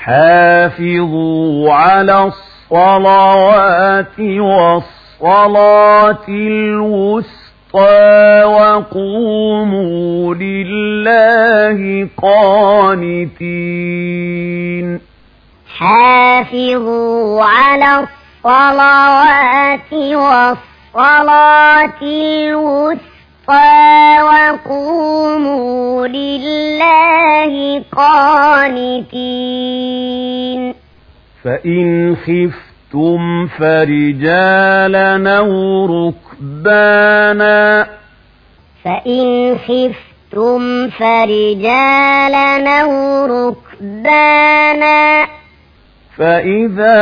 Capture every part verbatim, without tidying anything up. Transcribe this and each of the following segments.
حافظوا على الصلوات والصلاة الوسطى وقوموا لله قانتين. حافظوا على الصلوات والصلاة الوسطى وقوموا لله قانتين. فإن خفتم فرجالا أو ركبانا فإن خفتم فرجالا أو ركبانا فإذا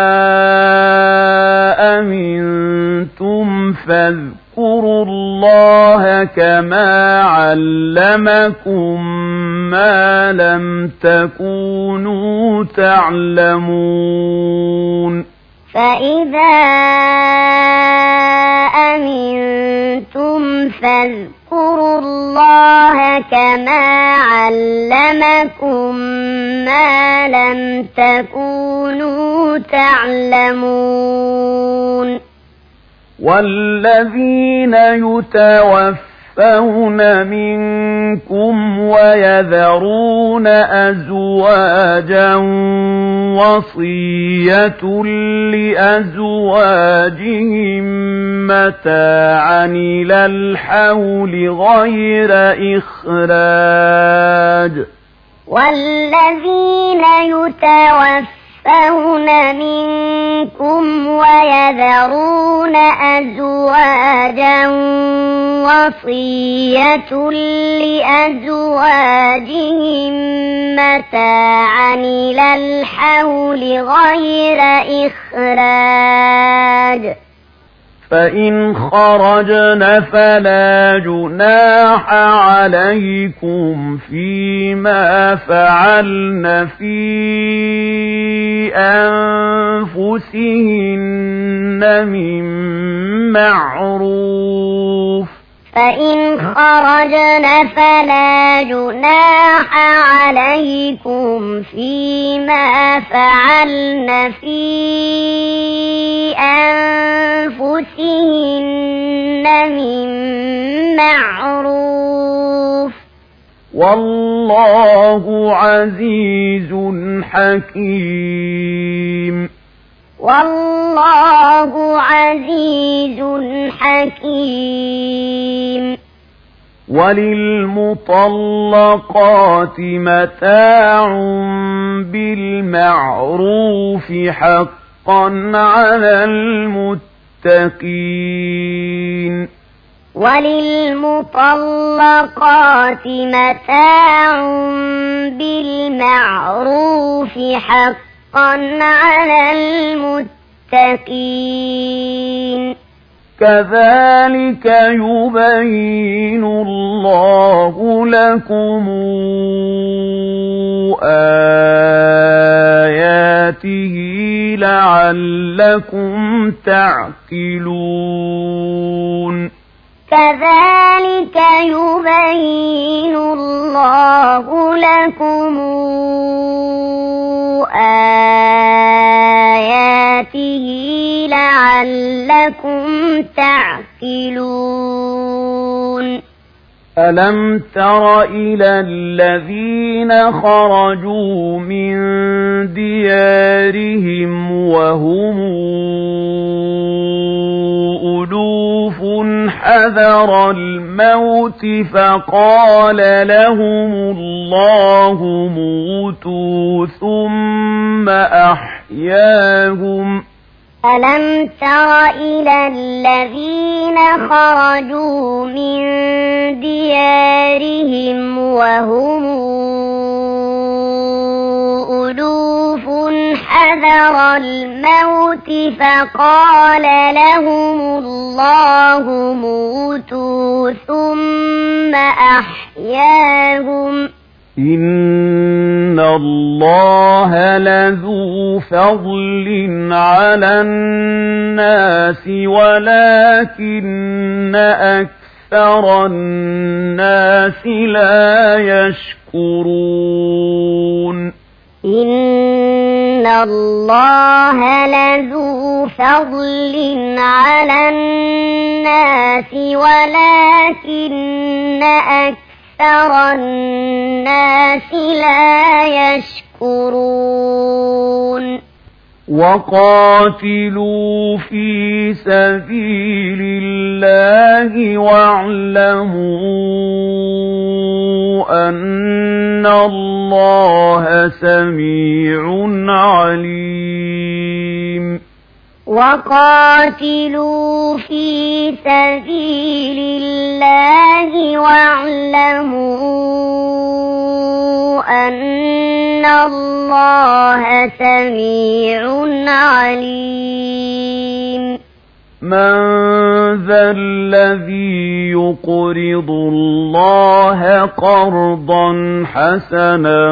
أمنتم فاذكروا الله كما علمكم ما لم تكونوا تعلمون. فإذا أمنتم فاذكروا الله كما علمكم ما لم تكونوا تعلمون. والذين يتوفون منكم ويذرون أزواجا وصية لأزواجهم متاعا إلى الحول غير إخراج. والذين يتوفون منكم ويذرون أزواجا وصية لأزواجهم متاعا إلى الحول غير إخراج. فإن خرجن فلا جناح عليكم فيما فعلن في أنفسهن من معروف. فإن خرجن فلا جناح عليكم فيما فعلن في أنفسهن من معروف. والله عزيز حكيم. والله عزيز حكيم. وللمطلقات متاع بالمعروف حقا على المتقين. وللمطلقات متاع بالمعروف حقا على المتقين. كذلك يبين الله لكم آياته لعلكم تعقلون. كذلك يبين الله لكم آياته لعلكم تعقلون. ألم تر إلى الذين خرجوا من ديارهم وهم ألوف حذر الموت فقال لهم الله موتوا ثم أحياهم. ألم تر إلى الذين خرجوا من ديارهم وهم ألوف حذر الموت فقال لهم الله موتوا ثم أحياهم. إن الله لذو فضل على الناس ولكن أكثر الناس لا يشكرون. إن الله لذو فضل على الناس ولكن أكثر الناس لا يشكرون وقاتلوا في سبيل الله واعلموا أن الله سميع عليم وقاتلوا في سبيل الله واعلموا أن الله سميع عليم من ذا الذي يقرض الله قرضا حسنا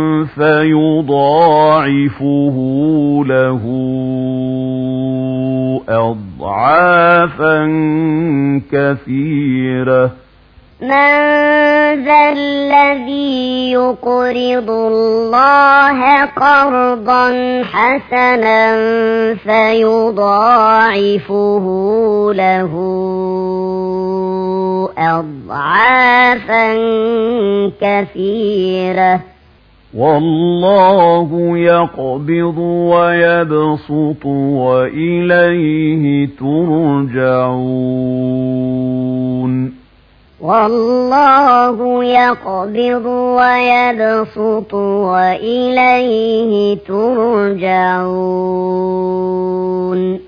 فيضاعفه له أضعافا كثيرة من ذا الذي يقرض الله قرضا حسنا فيضاعفه له أضعافا كثيرة والله يقبض ويبسط وإليه ترجعون والله يقبض ويبسط وإليه ترجعون